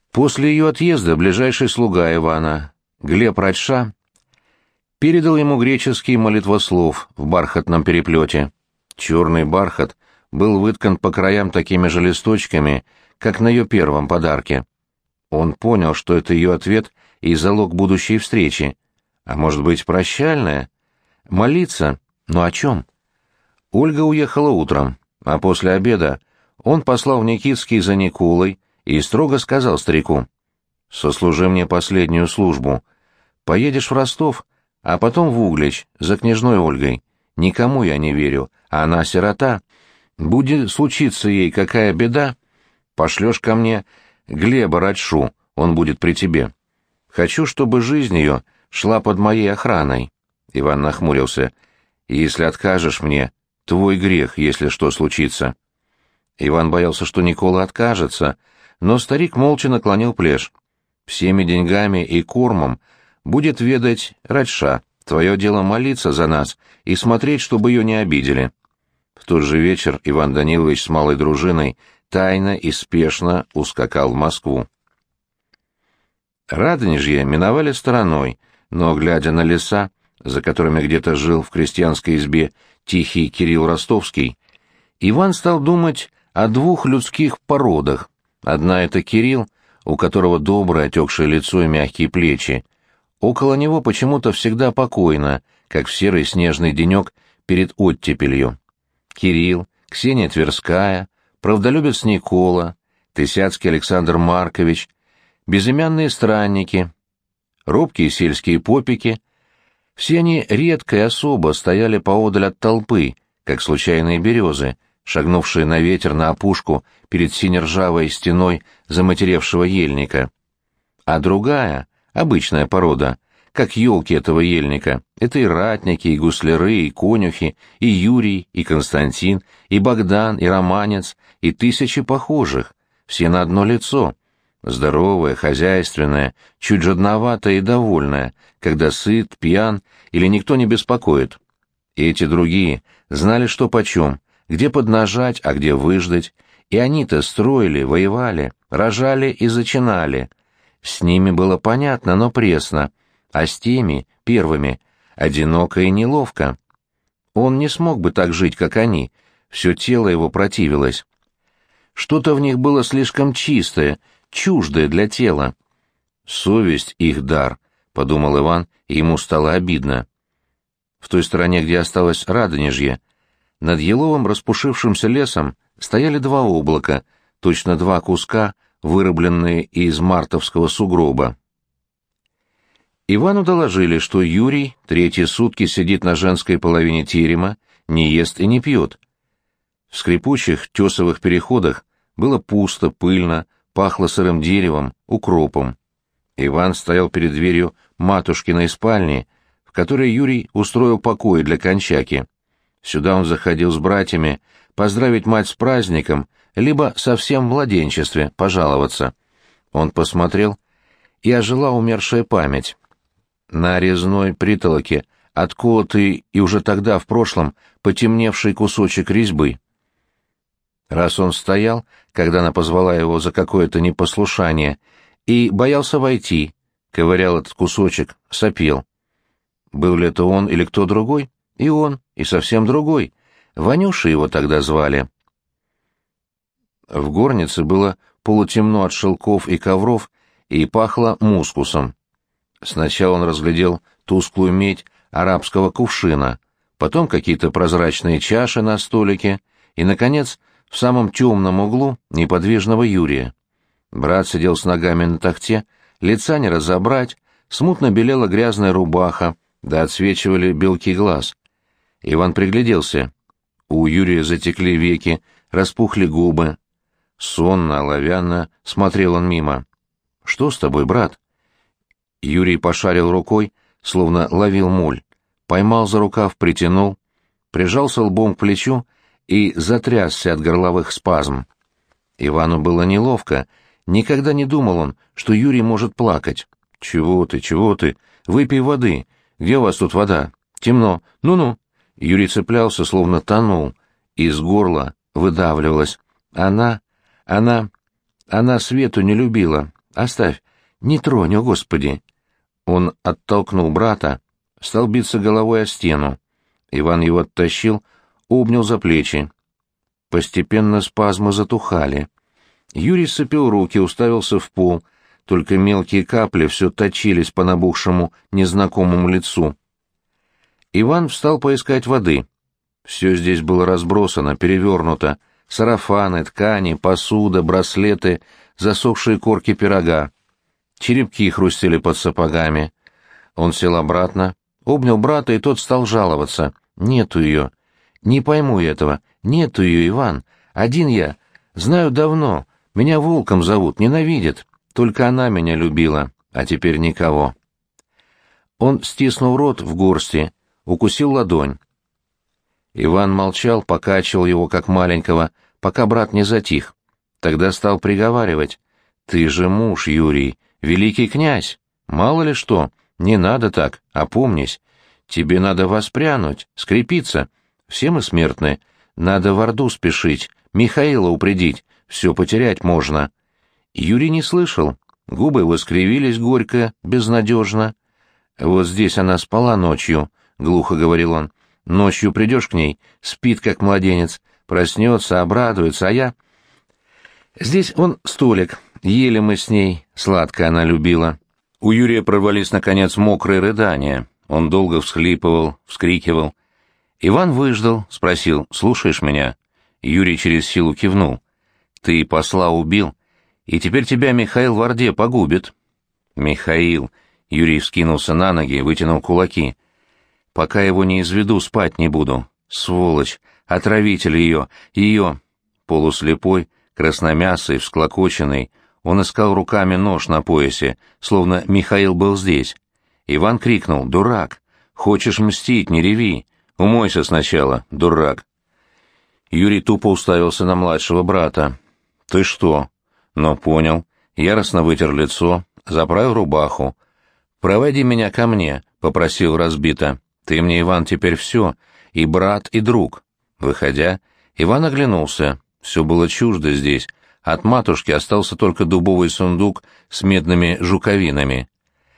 После ее отъезда ближайший слуга Ивана, Глеб Радша, передал ему греческий молитвослов в бархатном переплете. Черный бархат был выткан по краям такими же листочками, как на ее первом подарке. Он понял, что это ее ответ и залог будущей встречи. А может быть, прощальная? Молиться? Но о чем? Ольга уехала утром, а после обеда он послал в Никитский за Никулой и строго сказал старику: «Сослужи мне последнюю службу. Поедешь в Ростов, а потом в Углич за княжной Ольгой. Никому я не верю, а она сирота. Будет случиться ей какая беда, пошлешь ко мне Глеба Радшу, он будет при тебе. Хочу, чтобы жизнь ее шла под моей охраной». Иван нахмурился. «Если откажешь мне, твой грех, если что случится». Иван боялся, что Никола откажется, но старик молча наклонил плешь. «Всеми деньгами и кормом будет ведать Радша. Твое дело молиться за нас и смотреть, чтобы ее не обидели». В тот же вечер Иван Данилович с малой дружиной тайно и спешно ускакал в Москву. Радонежье миновали стороной, но, глядя на леса, за которыми где-то жил в крестьянской избе тихий Кирилл Ростовский, Иван стал думать о двух людских породах. Одна — это Кирилл, у которого доброе отекшее лицо и мягкие плечи. Около него почему-то всегда покойно, как в серый снежный денек перед оттепелью. Кирилл, Ксения Тверская, правдолюбец Никола, Тысяцкий Александр Маркович, безымянные странники, робкие сельские попики — все они редко и особо стояли поодаль от толпы, как случайные березы, шагнувшие на ветер на опушку перед сине-ржавой стеной заматеревшего ельника. А другая, обычная порода, как елки этого ельника, это и ратники, и гусляры, и конюхи, и Юрий, и Константин, и Богдан, и Романец, и тысячи похожих, все на одно лицо, здоровая, хозяйственная, чуть жадноватая и довольная, когда сыт, пьян или никто не беспокоит. И эти другие знали, что почем, где поднажать, а где выждать, и они-то строили, воевали, рожали и зачинали. С ними было понятно, но пресно, а с теми, первыми, одиноко и неловко. Он не смог бы так жить, как они, все тело его противилось. Что-то в них было слишком чистое, чуждое для тела. «Совесть — их дар», — подумал Иван, и ему стало обидно. В той стороне, где осталось Радонежье, над еловым распушившимся лесом стояли два облака, точно два куска, вырубленные из мартовского сугроба. Ивану доложили, что Юрий третьи сутки сидит на женской половине терема, не ест и не пьет. В скрипучих тесовых переходах было пусто, пыльно, пахло сырым деревом, укропом. Иван стоял перед дверью матушкиной спальни, в которой Юрий устроил покои для кончаки. Сюда он заходил с братьями поздравить мать с праздником, либо совсем в младенчестве пожаловаться. Он посмотрел, и ожила умершая память. На резной притолоке отколотый и уже тогда в прошлом потемневший кусочек резьбы. Раз он стоял, когда она позвала его за какое-то непослушание, и боялся войти, ковырял этот кусочек, сопел. Был ли это он или кто другой? И он, и совсем другой. Ванюшей его тогда звали. В горнице было полутемно от шелков и ковров, и пахло мускусом. Сначала он разглядел тусклую медь арабского кувшина, потом какие-то прозрачные чаши на столике, и, наконец, в самом темном углу неподвижного Юрия. Брат сидел с ногами на тахте, лица не разобрать, смутно белела грязная рубаха, да отсвечивали белки глаз. Иван пригляделся. У Юрия затекли веки, распухли губы. Сонно, оловянно смотрел он мимо. «Что с тобой, брат?» Юрий пошарил рукой, словно ловил моль, поймал за рукав, притянул, прижался лбом к плечу и затрясся от горловых спазм. Ивану было неловко, никогда не думал он, что Юрий может плакать. «Чего ты? Выпей воды. Где у вас тут вода? Темно. Ну-ну». Юрий цеплялся, словно тонул. Из горла выдавливалось. Она Свету не любила. Оставь. Не тронь, о Господи!» Он оттолкнул брата, стал биться головой о стену. Иван его оттащил, обнял за плечи. Постепенно спазмы затухали. Юрий сцепил руки, уставился в пол, только мелкие капли все точились по набухшему незнакомому лицу. Иван встал поискать воды. Все здесь было разбросано, перевернуто. Сарафаны, ткани, посуда, браслеты, засохшие корки пирога. Черепки хрустели под сапогами. Он сел обратно, обнял брата, и тот стал жаловаться. «Нету ее. Не пойму я этого. Нету ее, Иван. Один я. Знаю давно. Меня волком зовут, ненавидят. Только она меня любила, а теперь никого». Он стиснул рот в горсти, укусил ладонь. Иван молчал, покачивал его, как маленького, пока брат не затих. Тогда стал приговаривать. «Ты же муж, Юрий, великий князь. Мало ли что, не надо так, опомнись. Тебе надо воспрянуть, скрепиться. Все мы смертны. Надо в Орду спешить, Михаила упредить, все потерять можно». Юрий не слышал. Губы его скривились горько, безнадежно. «Вот здесь она спала ночью», — глухо говорил он. «Ночью придешь к ней, спит, как младенец, проснется, обрадуется, а я...» Здесь он столик, ели мы с ней, сладко она любила. У Юрия прорвались, наконец, мокрые рыдания. Он долго всхлипывал, вскрикивал. Иван выждал, спросил: «Слушаешь меня?» Юрий через силу кивнул. «Ты посла убил, и теперь тебя Михаил в Орде погубит». «Михаил!» — Юрий вскинулся на ноги, вытянул кулаки. «Пока его не изведу, спать не буду. Сволочь! Отравитель ее!» Полуслепой, красномясый, всклокоченный, он искал руками нож на поясе, словно Михаил был здесь. Иван крикнул: «Дурак! Хочешь мстить, не реви! Умойся сначала, дурак!» Юрий тупо уставился на младшего брата. «Ты что?» «Ну, понял». Яростно вытер лицо, заправил рубаху. «Проводи меня ко мне», — попросил разбито. «Ты мне, Иван, теперь все, и брат, и друг». Выходя, Иван оглянулся. Все было чуждо здесь. От матушки остался только дубовый сундук с медными жуковинами.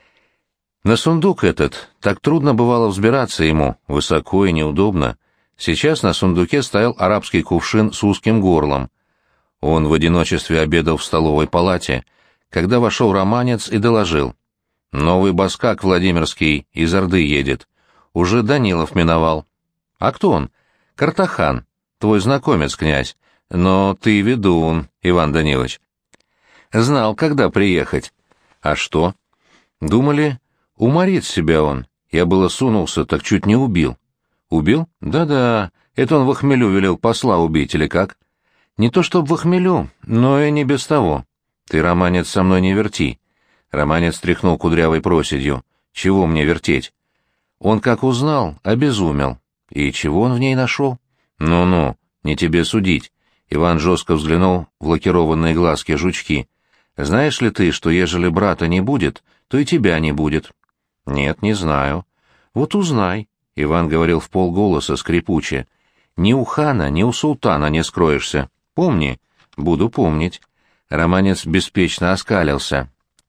На сундук этот так трудно бывало взбираться ему, высоко и неудобно. Сейчас на сундуке стоял арабский кувшин с узким горлом. Он в одиночестве обедал в столовой палате, когда вошел романец и доложил: «Новый баскак Владимирский из Орды едет. Уже Данилов миновал». «А кто он?» «Картахан, твой знакомец, князь. Но ты ведун, Иван Данилович». «Знал, когда приехать». «А что?» «Думали, уморит себя он. Я было сунулся, так чуть не убил». «Убил? Да-да, это он в хмелю велел посла убить, или как?» «Не то чтоб в хмелю, но и не без того. Ты, романец, со мной не верти». Романец тряхнул кудрявой проседью. «Чего мне вертеть?» Он как узнал, обезумел. И чего он в ней нашел? «Ну-ну, не тебе судить». Иван жестко взглянул в лакированные глазки жучки. «Знаешь ли ты, что ежели брата не будет, то и тебя не будет?» «Нет, не знаю». «Вот узнай», — Иван говорил вполголоса, скрипуче. «Ни у хана, ни у султана не скроешься. Помни». «Буду помнить». Романец беспечно оскалился.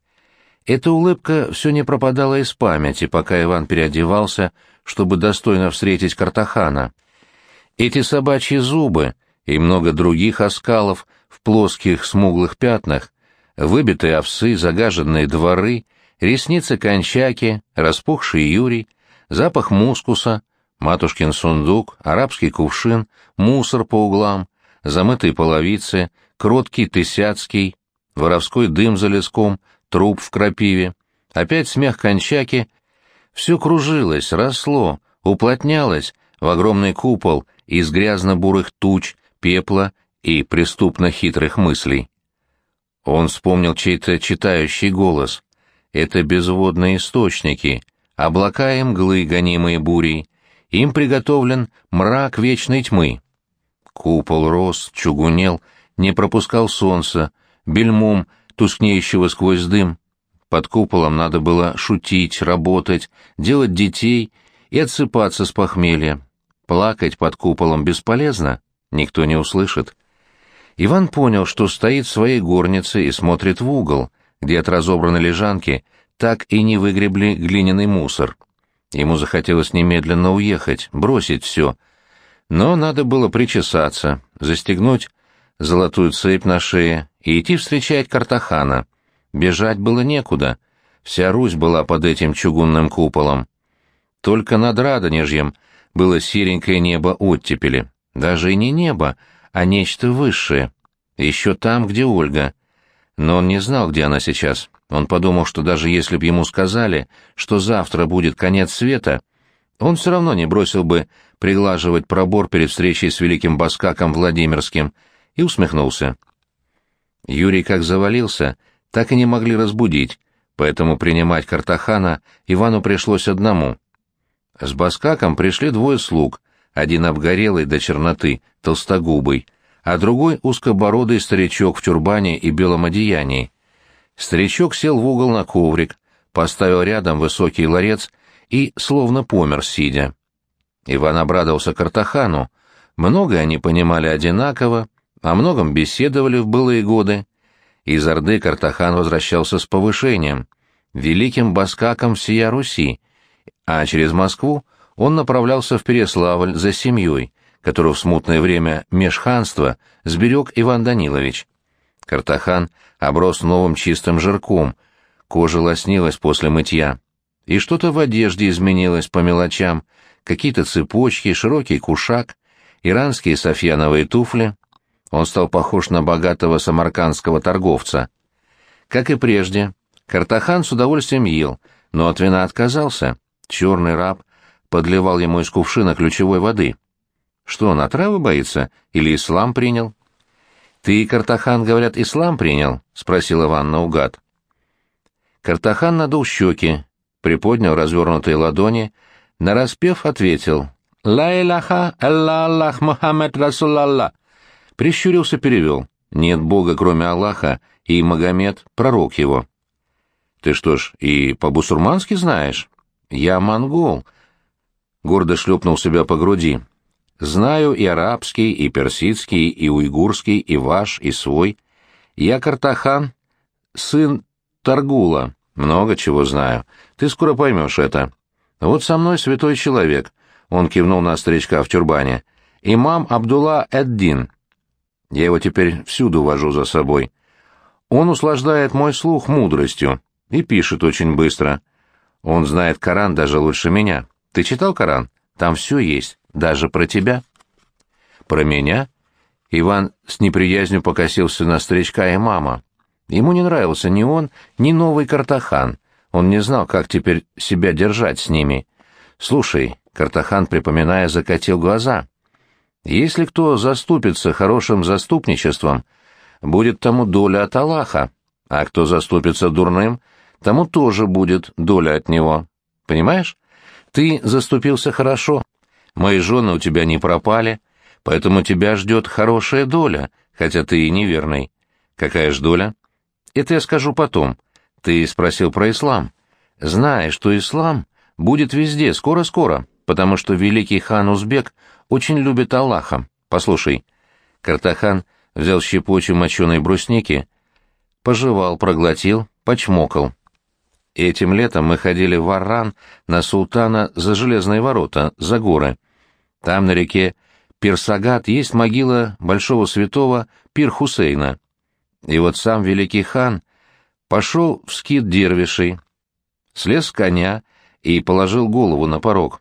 Эта улыбка все не пропадала из памяти, пока Иван переодевался, чтобы достойно встретить Картахана. Эти собачьи зубы и много других оскалов в плоских смуглых пятнах, выбитые овсы, загаженные дворы, ресницы кончаки, распухший Юрий, запах мускуса, матушкин сундук, арабский кувшин, мусор по углам, замытые половицы, кроткий тысяцкий, воровской дым за леском, труп в крапиве, опять смех кончаки. Все кружилось, росло, уплотнялось в огромный купол из грязно-бурых туч, пепла и преступно-хитрых мыслей. Он вспомнил чей-то читающий голос. Это безводные источники, облака и мглы, гонимые бурей. Им приготовлен мрак вечной тьмы. Купол рос, чугунел, не пропускал солнца, бельмом, тускнеющего сквозь дым. Под куполом надо было шутить, работать, делать детей и отсыпаться с похмелья. Плакать под куполом бесполезно, никто не услышит. Иван понял, что стоит в своей горнице и смотрит в угол, где от разобранной лежанки так и не выгребли глиняный мусор. Ему захотелось немедленно уехать, бросить все. Но надо было причесаться, застегнуть золотую цепь на шее и идти встречать Картахана. Бежать было некуда. Вся Русь была под этим чугунным куполом. Только над Радонежьем было серенькое небо оттепели. Даже и не небо, а нечто высшее. Еще там, где Ольга. Но он не знал, где она сейчас. Он подумал, что даже если б ему сказали, что завтра будет конец света, он все равно не бросил бы приглаживать пробор перед встречей с великим баскаком Владимирским, и усмехнулся. Юрий как завалился, так и не могли разбудить, поэтому принимать Картахана Ивану пришлось одному. С баскаком пришли двое слуг, один обгорелый до черноты, толстогубый, а другой узкобородый старичок в тюрбане и белом одеянии. Старичок сел в угол на коврик, поставил рядом высокий ларец и словно помер, сидя. Иван обрадовался Картахану. Многое они понимали одинаково, о многом беседовали в былые годы. Из Орды Картахан возвращался с повышением, великим баскаком всея Руси, а через Москву он направлялся в Переславль за семьей, которую в смутное время межханства сберег Иван Данилович. Картахан оброс новым чистым жирком, кожа лоснилась после мытья. И что-то в одежде изменилось по мелочам, какие-то цепочки, широкий кушак, иранские софьяновые туфли. Он стал похож на богатого самаркандского торговца. Как и прежде, Картахан с удовольствием ел, но от вина отказался. Черный раб подливал ему из кувшина ключевой воды. Что, он отравы боится или ислам принял? «Ты, Картахан, говорят, ислам принял?» — спросил Иван наугад. Картахан надул щеки, приподнял развернутые ладони, нараспев ответил «Ла илаха илля Аллах Мухаммед Расулаллах». Прищурился, перевел «Нет Бога, кроме Аллаха, и Магомед — пророк его». «Ты что ж, и по-бусурмански знаешь?» «Я монгол», — гордо шлепнул себя по груди. «Знаю и арабский, и персидский, и уйгурский, и ваш, и свой. Я Картахан, сын Таргула, много чего знаю. Ты скоро поймешь это. Вот со мной святой человек», — он кивнул на старичка в тюрбане, — «имам Абдулла эд-Дин. Я его теперь всюду вожу за собой. Он услаждает мой слух мудростью и пишет очень быстро. Он знает Коран даже лучше меня. Ты читал Коран? Там все есть, даже про тебя». «Про меня?» Иван с неприязнью покосился на старичка имама. Ему не нравился ни он, ни новый Картахан. Он не знал, как теперь себя держать с ними. «Слушай», — Картахан, припоминая, закатил глаза, — «если кто заступится хорошим заступничеством, будет тому доля от Аллаха, а кто заступится дурным, тому тоже будет доля от него. Понимаешь? Ты заступился хорошо. Мои жены у тебя не пропали, поэтому тебя ждет хорошая доля, хотя ты и неверный. Какая ж доля? Это я скажу потом. Ты спросил про ислам. Знай, что ислам будет везде, скоро-скоро, потому что великий хан Узбек очень любит Аллаха. Послушай». Картахан взял щепотью моченой брусники, пожевал, проглотил, почмокал. «Этим летом мы ходили в Арран на султана за железные ворота, за горы. Там на реке Пирсагат есть могила большого святого Пир-Хусейна. И вот сам великий хан пошел в скит дервишей, слез с коня и положил голову на порог.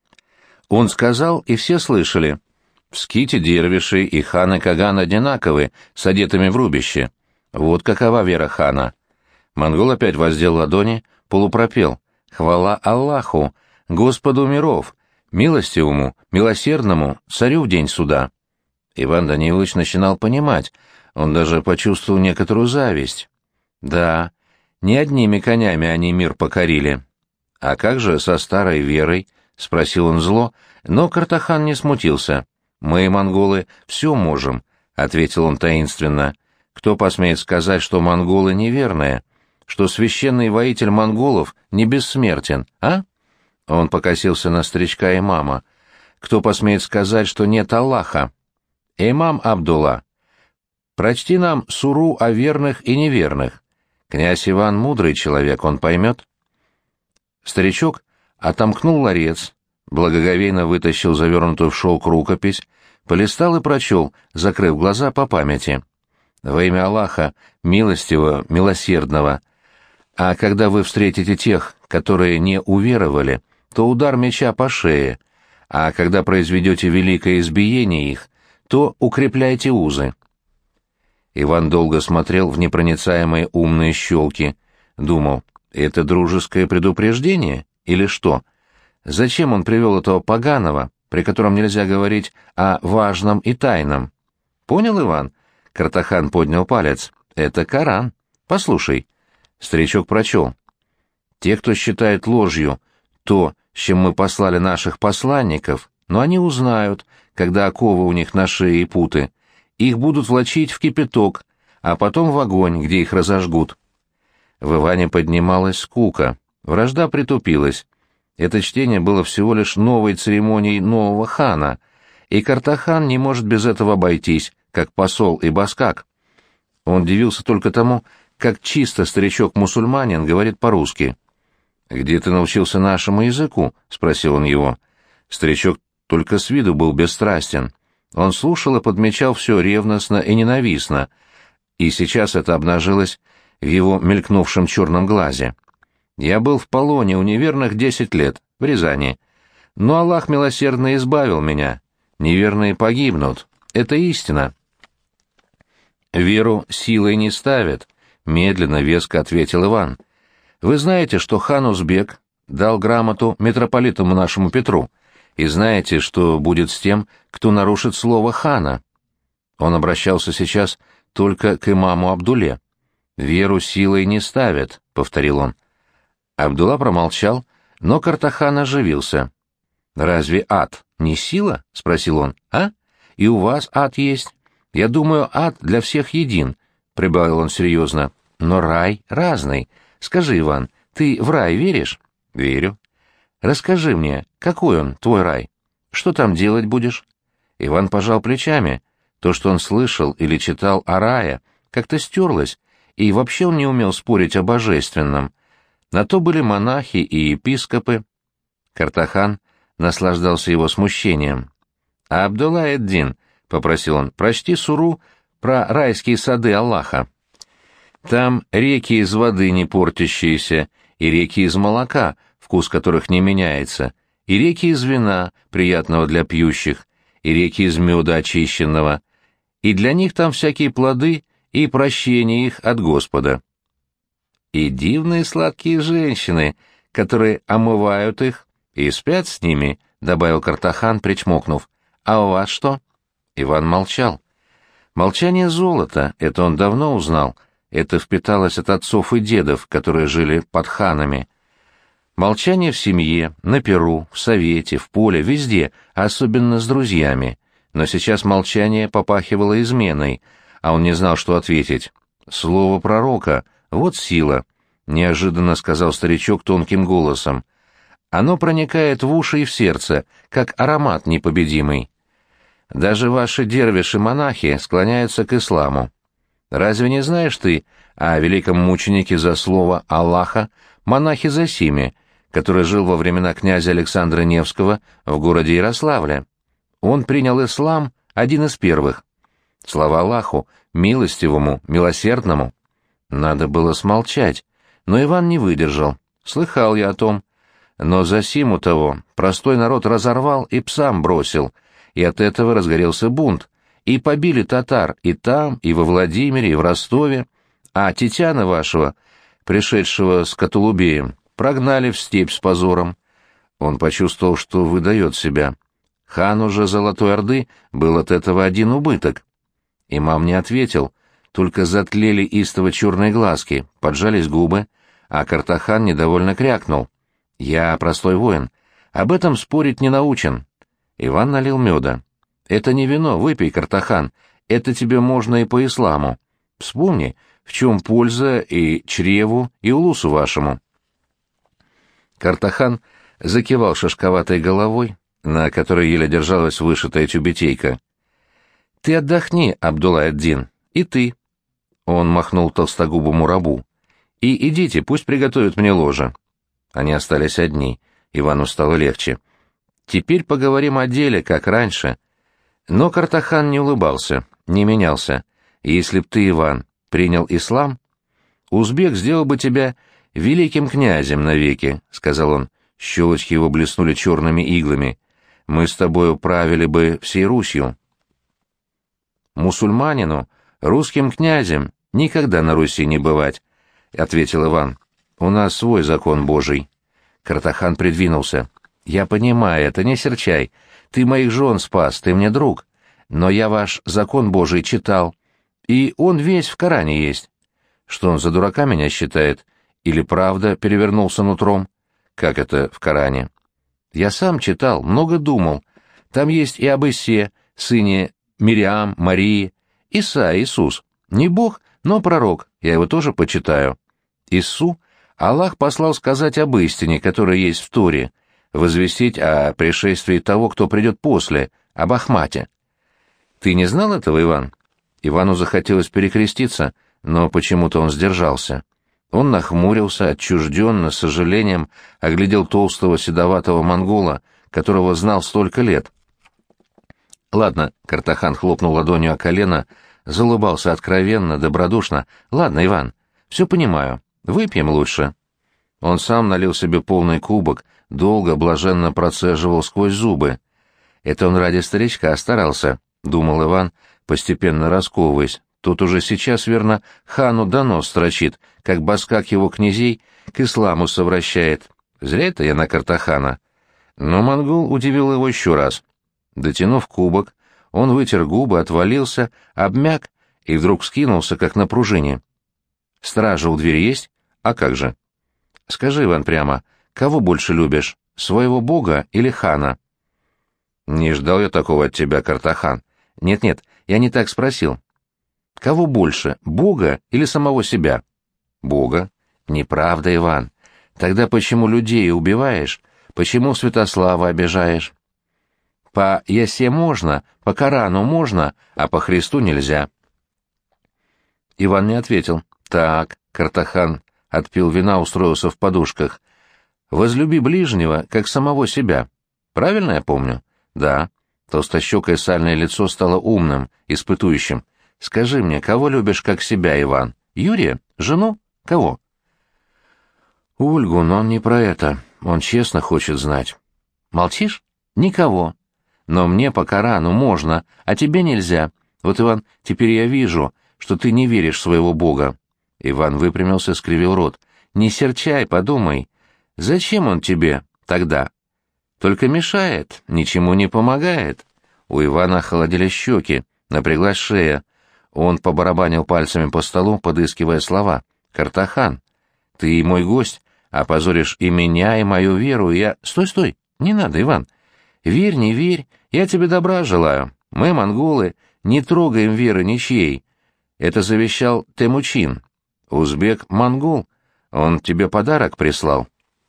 Он сказал, и все слышали: в ските дервиши и хан и Каган одинаковы, с одетыми в рубище. Вот какова вера хана». Монгол опять воздел ладони, полупропел: «Хвала Аллаху, Господу миров, милостивому, милосердному, царю в день суда». Иван Данилович начинал понимать, он даже почувствовал некоторую зависть. Да, не одними конями они мир покорили. «А как же со старой верой?» — спросил он зло, но Картахан не смутился. «Мы, монголы, все можем», — ответил он таинственно. «Кто посмеет сказать, что монголы неверные, что священный воитель монголов не бессмертен, а?» Он покосился на старичка имама. «Кто посмеет сказать, что нет Аллаха? Имам Абдулла, прочти нам суру о верных и неверных. Князь Иван мудрый человек, он поймет. Старичок отомкнул ларец, благоговейно вытащил завернутую в шелк рукопись, полистал и прочел, закрыв глаза по памяти. «Во имя Аллаха, милостивого, милосердного. А когда вы встретите тех, которые не уверовали, то удар меча по шее, а когда произведете великое избиение их, то укрепляйте узы». Иван долго смотрел в непроницаемые умные щелки, думал, это дружеское предупреждение или что? Зачем он привел этого поганого, при котором нельзя говорить о важном и тайном? Понял, Иван? Картахан поднял палец. Это Коран. Послушай. Старичок прочел. Те, кто считает ложью то, с чем мы послали наших посланников, но они узнают, когда оковы у них на шее и путы, их будут влачить в кипяток, а потом в огонь, где их разожгут. В Иване поднималась скука, вражда притупилась. Это чтение было всего лишь новой церемонией нового хана, и Картахан не может без этого обойтись, как посол и баскак. Он дивился только тому, как чисто старичок-мусульманин говорит по-русски. «Где ты научился нашему языку?» — спросил он его. Старичок только с виду был бесстрастен. Он слушал и подмечал все ревностно и ненавистно, и сейчас это обнажилось в его мелькнувшем черном глазе. «Я был в полоне у неверных 10 лет, в Рязани. Но Аллах милосердно избавил меня. Неверные погибнут. Это истина». «Веру силой не ставят», — медленно, веско ответил Иван. «Вы знаете, что хан Узбек дал грамоту митрополиту нашему Петру, и знаете, что будет с тем, кто нарушит слово хана». Он обращался сейчас только к имаму Абдулле. «Веру силой не ставят», — повторил он. Абдулла промолчал, но Картахан оживился. «Разве ад не сила?» — спросил он. «А? И у вас ад есть? Я думаю, ад для всех един», — прибавил он серьезно. «Но рай разный. Скажи, Иван, ты в рай веришь?» «Верю». «Расскажи мне, какой он, твой рай? Что там делать будешь?» Иван пожал плечами. То, что он слышал или читал о рае, как-то стерлось, и вообще он не умел спорить о божественном. На то были монахи и епископы. Картахан наслаждался его смущением. «А Абдулла эд-Дин», — попросил он, — «прочти суру про райские сады Аллаха. Там реки из воды не портящиеся, и реки из молока, вкус которых не меняется, и реки из вина, приятного для пьющих, и реки из меда очищенного, и для них там всякие плоды и прощение их от Господа. И дивные сладкие женщины, которые омывают их и спят с ними», — добавил Картахан, причмокнув. «А у вас что?» Иван молчал. Молчание золота, это он давно узнал, это впиталось от отцов и дедов, которые жили под ханами. Молчание в семье, на перу, в совете, в поле, везде, особенно с друзьями. Но сейчас молчание попахивало изменой, а он не знал, что ответить. «Слово пророка — вот сила», — неожиданно сказал старичок тонким голосом. «Оно проникает в уши и в сердце, как аромат непобедимый. Даже ваши дервиши-монахи склоняются к исламу. Разве не знаешь ты о великом мученике за слово Аллаха, монахе Зосиме, который жил во времена князя Александра Невского в городе Ярославле? Он принял ислам один из первых. Слава Аллаху, милостивому, милосердному». Надо было смолчать, но Иван не выдержал. «Слыхал я о том. Но Зосиму того простой народ разорвал и псам бросил, и от этого разгорелся бунт, и побили татар и там, и во Владимире, и в Ростове, а Тетяна вашего, пришедшего с Катулубеем, прогнали в степь с позором». Он почувствовал, что выдает себя. Хану же Золотой Орды был от этого один убыток. Имам не ответил, только затлели истово черные глазки, поджались губы, а Картахан недовольно крякнул. «Я простой воин. Об этом спорить не научен». Иван налил меда. «Это не вино, выпей, Картахан. Это тебе можно и по исламу. Вспомни, в чем польза и чреву, и улусу вашему». Картахан закивал шишковатой головой, на которой еле держалась вышитая тюбетейка. «Ты отдохни, Абдулла эд-Дин, и ты». Он махнул толстогубому рабу. И идите, пусть приготовят мне ложе». Они остались одни. Ивану стало легче. «Теперь поговорим о деле, как раньше». Но Картахан не улыбался, не менялся. «Если б ты, Иван, принял ислам, узбек сделал бы тебя великим князем навеки», — сказал он. Щелочки его блеснули черными иглами. «Мы с тобою правили бы всей Русью». «Мусульманину, русским князем, никогда на Руси не бывать», — ответил Иван. «У нас свой закон Божий». Картахан придвинулся. «Я понимаю это, не серчай. Ты моих жен спас, ты мне друг. Но я ваш закон Божий читал, и он весь в Коране есть». «Что он за дурака меня считает? Или правда перевернулся нутром?» «Как это в Коране?» «Я сам читал, много думал. Там есть и об Исе, сыне Мириам, Марии. Иса, Иисус. Не бог, но пророк, я его тоже почитаю. Иису Аллах послал сказать об истине, которая есть в Торе, возвестить о пришествии того, кто придет после, об Ахмате. Ты не знал этого, Иван?» Ивану захотелось перекреститься, но почему-то он сдержался. Он нахмурился, отчужденно, с сожалением оглядел толстого седоватого монгола, которого знал столько лет. «Ладно», — Картахан хлопнул ладонью о колено, заулыбался откровенно, добродушно. «Ладно, Иван, все понимаю. Выпьем лучше». Он сам налил себе полный кубок, долго, блаженно процеживал сквозь зубы. «Это он ради старичка старался», — думал Иван, постепенно расковываясь. Тут уже сейчас, верно, хану донос строчит, как баскак его князей к исламу совращает. Зря это я на Картахана. Но монгол удивил его еще раз. Дотянув кубок, он вытер губы, отвалился, обмяк и вдруг вскинулся, как на пружине. «Стража у двери есть? А как же?» «Скажи, Иван, прямо, кого больше любишь, своего бога или хана?» «Не ждал я такого от тебя, Картахан. Нет-нет, я не так спросил. Кого больше, Бога или самого себя?» «Бога». «Неправда, Иван. Тогда почему людей убиваешь? Почему Святослава обижаешь?» «По Ясе можно, по Корану можно, а по Христу нельзя». Иван не ответил. «Так», — Картахан отпил вина, устроился в подушках. «Возлюби ближнего, как самого себя. Правильно я помню?» «Да». Толстощекое сальное лицо стало умным, испытующим. «Скажи мне, кого любишь как себя, Иван? Юрия? Жену? Кого?» «Ольгу, но он не про это. Он честно хочет знать». «Молчишь? Никого. Но мне по Корану можно, а тебе нельзя. Вот, Иван, теперь я вижу, что ты не веришь в своего Бога». Иван выпрямился, скривил рот. «Не серчай, подумай. Зачем он тебе тогда? Только мешает, ничему не помогает». У Ивана охолодели щеки, напряглась шея. Он побарабанил пальцами по столу, подыскивая слова. «Картахан, ты мой гость, опозоришь и меня, и мою веру, и я...» «Стой, не надо, Иван. Верь, не верь, я тебе добра желаю. Мы, монголы, не трогаем веры ничьей. Это завещал Темучин. Узбек-монгол. Он тебе подарок прислал».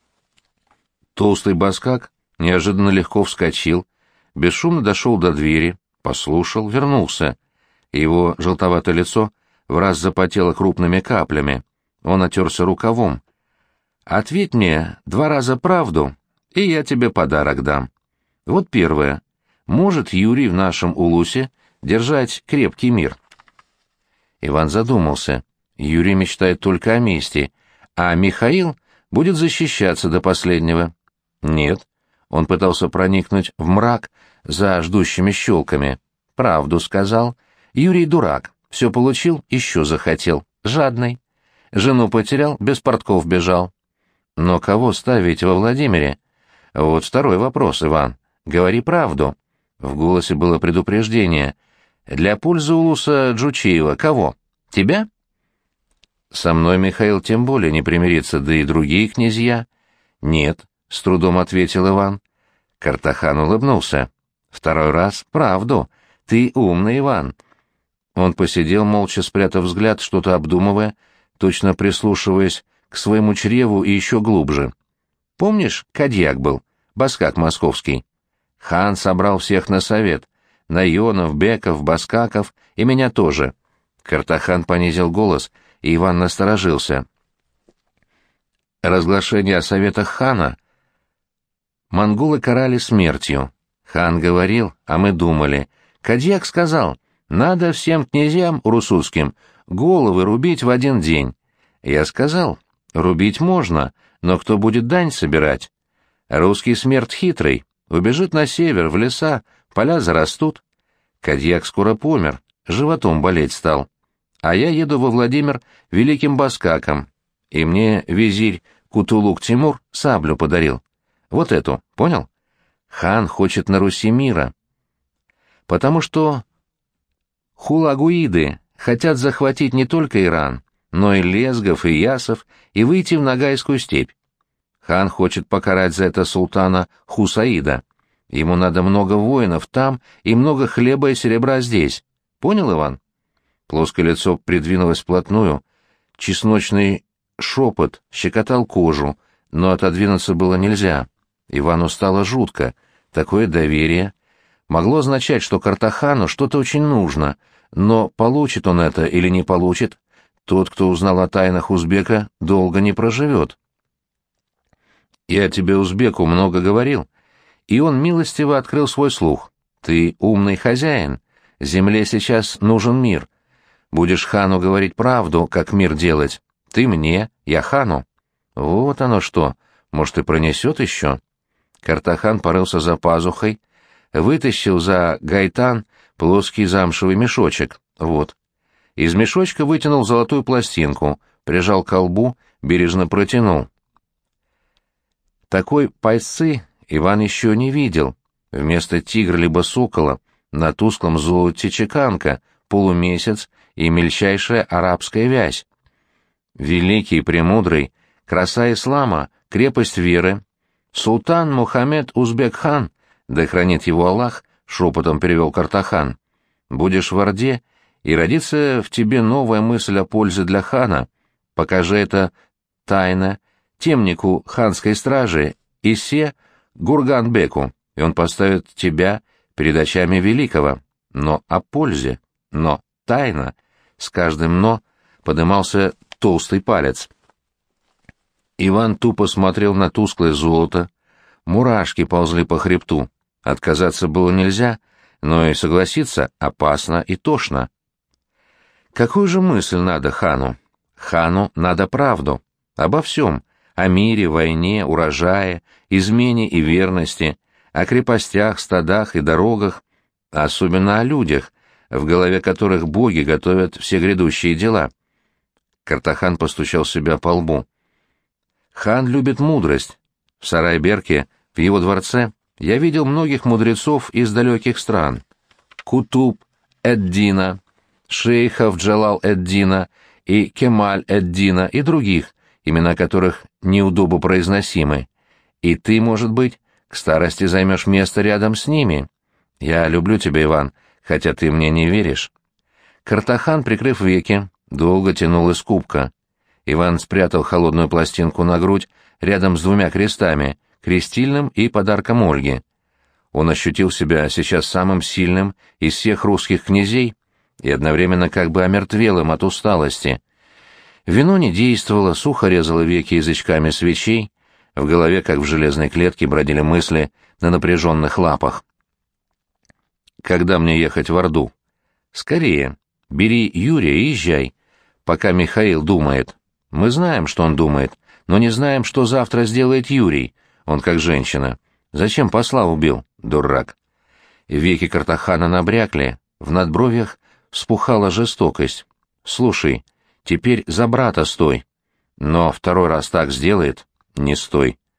Толстый баскак неожиданно легко вскочил, бесшумно дошел до двери, послушал, вернулся. Его желтоватое лицо враз запотело крупными каплями. Он отерся рукавом. «Ответь мне 2 раза правду, и я тебе подарок дам. Вот первое. Может Юрий в нашем Улусе держать крепкий мир?» Иван задумался. Юрий мечтает только о мести, а Михаил будет защищаться до последнего. Нет. Он пытался проникнуть в мрак за ждущими щелками. Правду сказал. Юрий дурак. Все получил, еще захотел. Жадный. Жену потерял, без портков бежал. Но кого ставить во Владимире? Вот второй вопрос, Иван. Говори правду. В голосе было предупреждение. Для пользы Улуса Джучиева кого? Тебя? Со мной Михаил тем более не примирится, да и другие князья. Нет, с трудом ответил Иван. Картахан улыбнулся. Второй раз правду. Ты умный, Иван. Он посидел, молча спрятав взгляд, что-то обдумывая, точно прислушиваясь к своему чреву и еще глубже. Помнишь, Кадьяк был, баскак московский? Хан собрал всех на совет. Наёнов, Беков, баскаков и меня тоже. Картахан понизил голос, и Иван насторожился. разглашение о советах хана монголы карали смертью. Хан говорил, а мы думали. Кадьяк сказал, надо всем князьям русским головы рубить в один день. Я сказал, рубить можно, но кто будет дань собирать? Русский смерть хитрый, убежит на север, в леса, поля зарастут. Кадьяк скоро помер, животом болеть стал. А я еду во Владимир великим баскаком, и мне визирь Кутулук-Тимур саблю подарил. Вот эту, понял? Хан хочет на Руси мира. Потому что хулагуиды хотят захватить не только Иран, но и Лезгов, и Ясов, и выйти в Ногайскую степь. Хан хочет покарать за это султана Хусаида. Ему надо много воинов там и много хлеба и серебра здесь. Понял, Иван? Плоское лицо придвинулось вплотную, чесночный шепот щекотал кожу, но отодвинуться было нельзя. Ивану стало жутко. Такое доверие могло означать, что Картахану что-то очень нужно, но получит он это или не получит, тот, кто узнал о тайнах узбека, долго не проживет. «Я тебе, узбеку, много говорил». И он милостиво открыл свой слух. «Ты умный хозяин. Земле сейчас нужен мир. Будешь хану говорить правду, как мир делать. Ты мне, я хану». «Вот оно что. Может, и пронесет еще?» Картахан порылся за пазухой, вытащил за гайтан плоский замшевый мешочек. Вот. Из мешочка вытянул золотую пластинку, прижал к колбу, бережно протянул. Такой пайсцы Иван еще не видел. Вместо тигра либо сокола на тусклом золоте чеканка, полумесяц и мельчайшая арабская вязь. Великий и премудрый, краса ислама, крепость веры, султан Мухаммед Узбек-хан, да хранит его Аллах, шепотом перевел Картахан. Будешь в Орде, и родится в тебе новая мысль о пользе для хана. Покажи это тайно темнику ханской стражи Исе Гурганбеку, и он поставит тебя перед очами великого. Но о пользе, но тайно, с каждым «но» подымался толстый палец. Иван тупо смотрел на тусклое золото, мурашки ползли по хребту. Отказаться было нельзя, но и согласиться опасно и тошно. Какую же мысль надо хану? Хану надо правду. Обо всем. О мире, войне, урожае, измене и верности, о крепостях, стадах и дорогах, особенно о людях, в голове которых боги готовят все грядущие дела. Картахан постучал себя по лбу. Хан любит мудрость. В Сарайберке, в его дворце, я видел многих мудрецов из далеких стран. Кутуб-эд-Дина, шейхов Джалал-эд-Дина и Кемаль-эд-Дина и других, имена которых неудобно произносимы. И ты, может быть, к старости займешь место рядом с ними. Я люблю тебя, Иван, хотя ты мне не веришь. Картахан, прикрыв веки, долго тянул из кубка. Иван спрятал холодную пластинку на грудь рядом с двумя крестами, крестильным и подарком Ольги. Он ощутил себя сейчас самым сильным из всех русских князей и одновременно как бы омертвелым от усталости. Вино не действовало, сухо резало веки язычками свечей, в голове, как в железной клетке, бродили мысли на напряженных лапах. «Когда мне ехать в Орду?» «Скорее. Бери Юрия и езжай, пока Михаил думает. Мы знаем, что он думает, но не знаем, что завтра сделает Юрий. Он как женщина. Зачем посла убил, дурак?» Веки Картахана набрякли, в надбровьях вспухала жестокость. «Слушай, теперь за брата стой. Но второй раз так сделает, не стой».